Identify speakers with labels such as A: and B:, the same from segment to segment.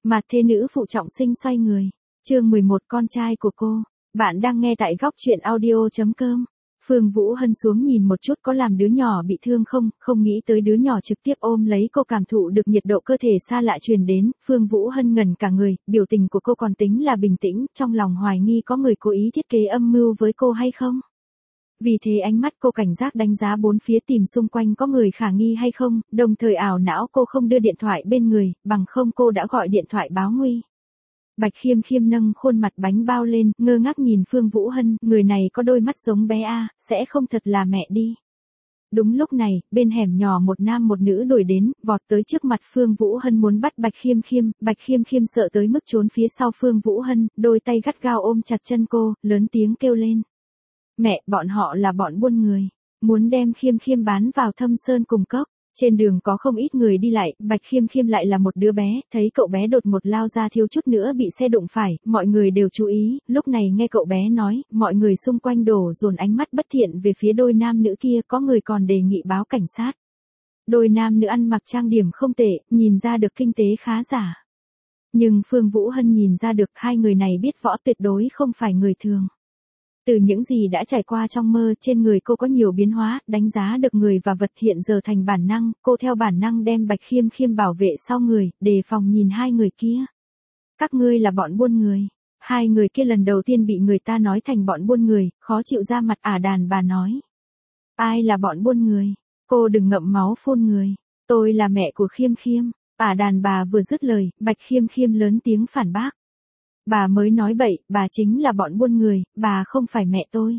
A: Mặt thế nữ phụ trọng sinh xoay người. Chương 11 con trai của cô. Bạn đang nghe tại góc truyện audio.com. Phương Vũ Hân xuống nhìn một chút có làm đứa nhỏ bị thương không nghĩ tới đứa nhỏ trực tiếp ôm lấy cô, cảm thụ được nhiệt độ cơ thể xa lạ truyền đến. Phương Vũ Hân ngẩn cả người, biểu tình của cô còn tính là bình tĩnh, trong lòng hoài nghi có người cố ý thiết kế âm mưu với cô hay không. Vì thế ánh mắt cô cảnh giác đánh giá bốn phía, tìm xung quanh có người khả nghi hay không, đồng thời ảo não cô không đưa điện thoại bên người, bằng không cô đã gọi điện thoại báo nguy. Bạch Khiêm Khiêm nâng khuôn mặt bánh bao lên, ngơ ngác nhìn Phương Vũ Hân, người này có đôi mắt giống bé A, sẽ không thật là mẹ đi. Đúng lúc này, bên hẻm nhỏ một nam một nữ đuổi đến, vọt tới trước mặt Phương Vũ Hân muốn bắt Bạch Khiêm Khiêm sợ tới mức trốn phía sau Phương Vũ Hân, đôi tay gắt gao ôm chặt chân cô, lớn tiếng kêu lên. Mẹ, bọn họ là bọn buôn người, muốn đem Khiêm Khiêm bán vào Thâm Sơn cùng cốc. Trên đường có không ít người đi lại, Bạch Khiêm Khiêm lại là một đứa bé, thấy cậu bé đột ngột lao ra thiếu chút nữa bị xe đụng phải, mọi người đều chú ý, lúc này nghe cậu bé nói, mọi người xung quanh đổ dồn ánh mắt bất thiện về phía đôi nam nữ kia, có người còn đề nghị báo cảnh sát. Đôi nam nữ ăn mặc trang điểm không tệ, nhìn ra được kinh tế khá giả. Nhưng Phương Vũ Hân nhìn ra được hai người này biết võ, tuyệt đối không phải người thường. Từ những gì đã trải qua trong mơ, trên người cô có nhiều biến hóa, đánh giá được người và vật hiện giờ thành bản năng, cô theo bản năng đem Bạch Khiêm Khiêm bảo vệ sau người, đề phòng nhìn hai người kia. Các ngươi là bọn buôn người. Hai người kia lần đầu tiên bị người ta nói thành bọn buôn người, khó chịu ra mặt. Đàn bà nói. Ai là bọn buôn người? Cô đừng ngậm máu phun người. Tôi là mẹ của Khiêm Khiêm. Đàn bà vừa dứt lời, Bạch Khiêm Khiêm lớn tiếng phản bác. Bà mới nói bậy, bà chính là bọn buôn người, bà không phải mẹ tôi.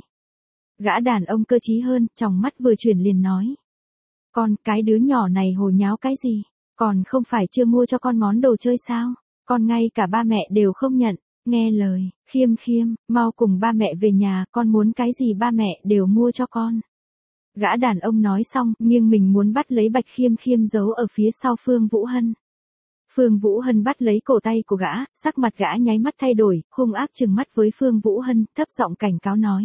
A: Gã đàn ông cơ trí hơn, tròng mắt vừa chuyển liền nói. Con, cái đứa nhỏ này hồ nháo cái gì? Còn không phải chưa mua cho con món đồ chơi sao? Con ngay cả ba mẹ đều không nhận. Nghe lời, Khiêm Khiêm, mau cùng ba mẹ về nhà, con muốn cái gì ba mẹ đều mua cho con. Gã đàn ông nói xong, nhưng mình muốn bắt lấy Bạch Khiêm Khiêm giấu ở phía sau Phương Vũ Hân. Phương Vũ Hân bắt lấy cổ tay của gã, sắc mặt gã nháy mắt thay đổi, hung ác trừng mắt với Phương Vũ Hân, thấp giọng cảnh cáo nói.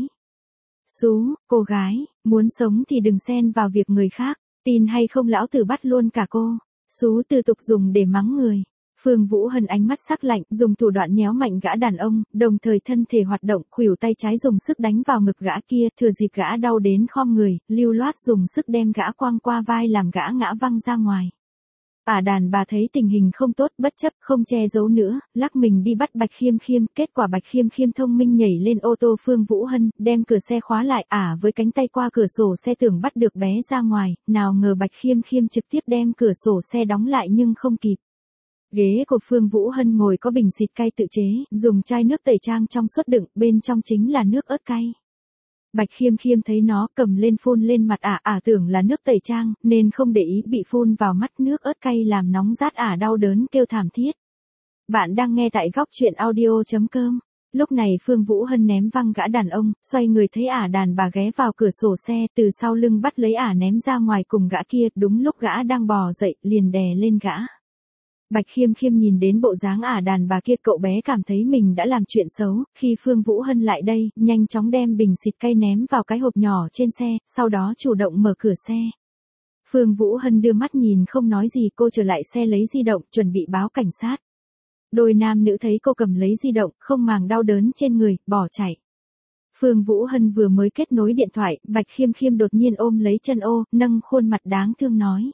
A: Xú, cô gái, muốn sống thì đừng xen vào việc người khác, tin hay không lão tử bắt luôn cả cô. Xú từ tục dùng để mắng người. Phương Vũ Hân ánh mắt sắc lạnh, dùng thủ đoạn nhéo mạnh gã đàn ông, đồng thời thân thể hoạt động, khuỷu tay trái dùng sức đánh vào ngực gã kia, thừa dịp gã đau đến khom người, lưu loát dùng sức đem gã quăng qua vai làm gã ngã văng ra ngoài. Đàn bà thấy tình hình không tốt, bất chấp không che giấu nữa, lắc mình đi bắt Bạch Khiêm Khiêm, kết quả Bạch Khiêm Khiêm thông minh nhảy lên ô tô Phương Vũ Hân, đem cửa xe khóa lại, với cánh tay qua cửa sổ xe tưởng bắt được bé ra ngoài, nào ngờ Bạch Khiêm Khiêm trực tiếp đem cửa sổ xe đóng lại nhưng không kịp. Ghế của Phương Vũ Hân ngồi có bình xịt cay tự chế, dùng chai nước tẩy trang trong suốt đựng, bên trong chính là nước ớt cay. Bạch Khiêm Khiêm thấy nó cầm lên phun lên mặt tưởng là nước tẩy trang, nên không để ý bị phun vào mắt, nước ớt cay làm nóng rát đau đớn kêu thảm thiết. Bạn đang nghe tại góc truyện audio.com. Lúc này Phương Vũ Hân ném văng gã đàn ông, xoay người thấy đàn bà ghé vào cửa sổ xe, từ sau lưng bắt lấy ném ra ngoài cùng gã kia, đúng lúc gã đang bò dậy, liền đè lên gã. Bạch Khiêm Khiêm nhìn đến bộ dáng đàn bà kia, cậu bé cảm thấy mình đã làm chuyện xấu, khi Phương Vũ Hân lại đây, nhanh chóng đem bình xịt cay ném vào cái hộp nhỏ trên xe, sau đó chủ động mở cửa xe. Phương Vũ Hân đưa mắt nhìn không nói gì, cô trở lại xe lấy di động, chuẩn bị báo cảnh sát. Đôi nam nữ thấy cô cầm lấy di động, không màng đau đớn trên người, bỏ chạy. Phương Vũ Hân vừa mới kết nối điện thoại, Bạch Khiêm Khiêm đột nhiên ôm lấy chân ô, nâng khuôn mặt đáng thương nói.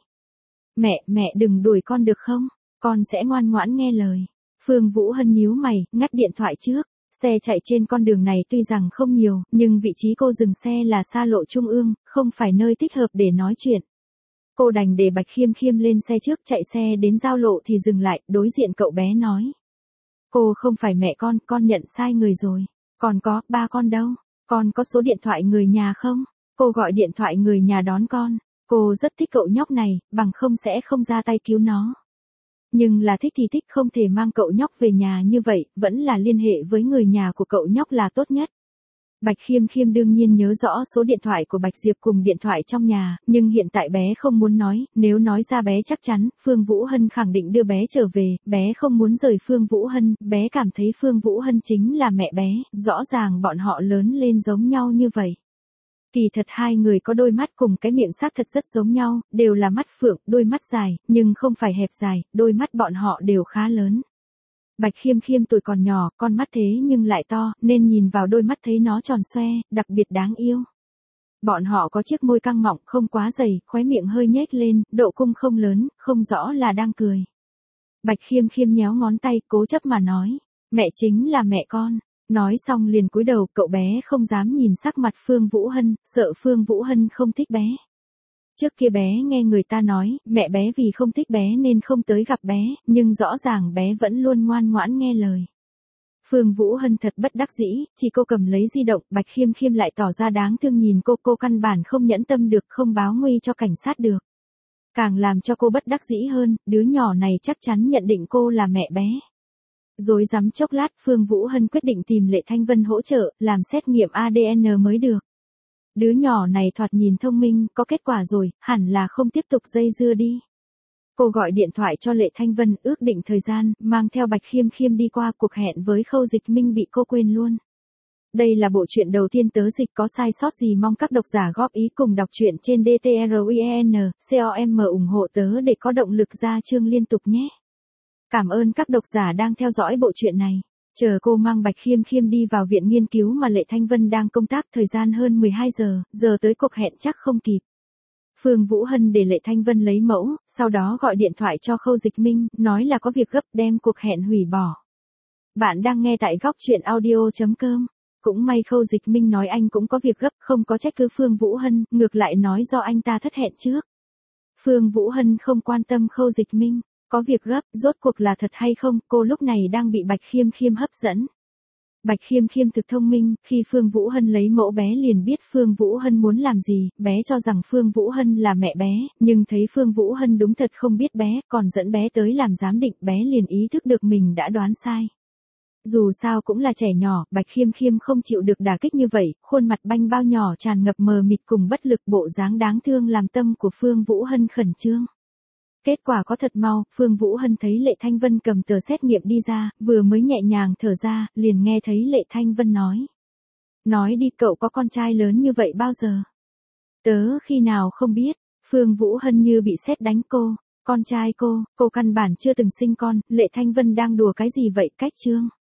A: Mẹ đừng đuổi con được không? Con sẽ ngoan ngoãn nghe lời. Phương Vũ Hân nhíu mày, ngắt điện thoại trước. Xe chạy trên con đường này tuy rằng không nhiều, nhưng vị trí cô dừng xe là xa lộ trung ương, không phải nơi thích hợp để nói chuyện. Cô đành để Bạch Khiêm Khiêm lên xe trước, chạy xe đến giao lộ thì dừng lại, đối diện cậu bé nói. Cô không phải mẹ con nhận sai người rồi. Còn có, ba con đâu? Con có số điện thoại người nhà không? Cô gọi điện thoại người nhà đón con. Cô rất thích cậu nhóc này, bằng không sẽ không ra tay cứu nó. Nhưng là thích thì thích, không thể mang cậu nhóc về nhà như vậy, vẫn là liên hệ với người nhà của cậu nhóc là tốt nhất. Bạch Khiêm Khiêm đương nhiên nhớ rõ số điện thoại của Bạch Diệp cùng điện thoại trong nhà, nhưng hiện tại bé không muốn nói, nếu nói ra bé chắc chắn, Phương Vũ Hân khẳng định đưa bé trở về, bé không muốn rời Phương Vũ Hân, bé cảm thấy Phương Vũ Hân chính là mẹ bé, rõ ràng bọn họ lớn lên giống nhau như vậy. Kỳ thật hai người có đôi mắt cùng cái miệng xác thật rất giống nhau, đều là mắt phượng, đôi mắt dài, nhưng không phải hẹp dài, đôi mắt bọn họ đều khá lớn. Bạch Khiêm Khiêm tuổi còn nhỏ, con mắt thế nhưng lại to, nên nhìn vào đôi mắt thấy nó tròn xoe, đặc biệt đáng yêu. Bọn họ có chiếc môi căng mọng, không quá dày, khóe miệng hơi nhếch lên, độ cung không lớn, không rõ là đang cười. Bạch Khiêm Khiêm nhéo ngón tay, cố chấp mà nói, mẹ chính là mẹ con. Nói xong liền cúi đầu, cậu bé không dám nhìn sắc mặt Phương Vũ Hân, sợ Phương Vũ Hân không thích bé. Trước kia bé nghe người ta nói, mẹ bé vì không thích bé nên không tới gặp bé, nhưng rõ ràng bé vẫn luôn ngoan ngoãn nghe lời. Phương Vũ Hân thật bất đắc dĩ, chỉ cô cầm lấy di động, Bạch Khiêm Khiêm lại tỏ ra đáng thương nhìn cô căn bản không nhẫn tâm được, không báo nguy cho cảnh sát được. Càng làm cho cô bất đắc dĩ hơn, đứa nhỏ này chắc chắn nhận định cô là mẹ bé. Rối rắm chốc lát, Phương Vũ Hân quyết định tìm Lệ Thanh Vân hỗ trợ, làm xét nghiệm ADN mới được. Đứa nhỏ này thoạt nhìn thông minh, có kết quả rồi, hẳn là không tiếp tục dây dưa đi. Cô gọi điện thoại cho Lệ Thanh Vân, ước định thời gian, mang theo Bạch Khiêm Khiêm đi qua, cuộc hẹn với Khâu Dịch Minh bị cô quên luôn. Đây là bộ truyện đầu tiên tớ dịch, có sai sót gì mong các độc giả góp ý cùng đọc truyện trên DTRUEN.com ủng hộ tớ để có động lực ra chương liên tục nhé. Cảm ơn các độc giả đang theo dõi bộ truyện này. Chờ cô mang Bạch Khiêm Khiêm đi vào viện nghiên cứu mà Lệ Thanh Vân đang công tác, thời gian hơn 12 giờ tới cuộc hẹn chắc không kịp. Phương Vũ Hân để Lệ Thanh Vân lấy mẫu, sau đó gọi điện thoại cho Khâu Dịch Minh, nói là có việc gấp đem cuộc hẹn hủy bỏ. Bạn đang nghe tại góc truyện audio.com. Cũng may Khâu Dịch Minh nói anh cũng có việc gấp, không có trách cứ Phương Vũ Hân, ngược lại nói do anh ta thất hẹn trước. Phương Vũ Hân không quan tâm Khâu Dịch Minh, có việc gấp, rốt cuộc là thật hay không, cô lúc này đang bị Bạch Khiêm Khiêm hấp dẫn. Bạch Khiêm Khiêm thực thông minh, khi Phương Vũ Hân lấy mẫu bé liền biết Phương Vũ Hân muốn làm gì, bé cho rằng Phương Vũ Hân là mẹ bé, nhưng thấy Phương Vũ Hân đúng thật không biết bé, còn dẫn bé tới làm giám định, bé liền ý thức được mình đã đoán sai. Dù sao cũng là trẻ nhỏ, Bạch Khiêm Khiêm không chịu được đả kích như vậy, khuôn mặt banh bao nhỏ tràn ngập mờ mịt cùng bất lực, bộ dáng đáng thương làm tâm của Phương Vũ Hân khẩn trương. Kết quả có thật mau, Phương Vũ Hân thấy Lệ Thanh Vân cầm tờ xét nghiệm đi ra, vừa mới nhẹ nhàng thở ra, liền nghe thấy Lệ Thanh Vân nói. Nói đi, cậu có con trai lớn như vậy bao giờ? Tớ khi nào không biết, Phương Vũ Hân như bị sét đánh cô, con trai cô căn bản chưa từng sinh con, Lệ Thanh Vân đang đùa cái gì vậy, cách chương.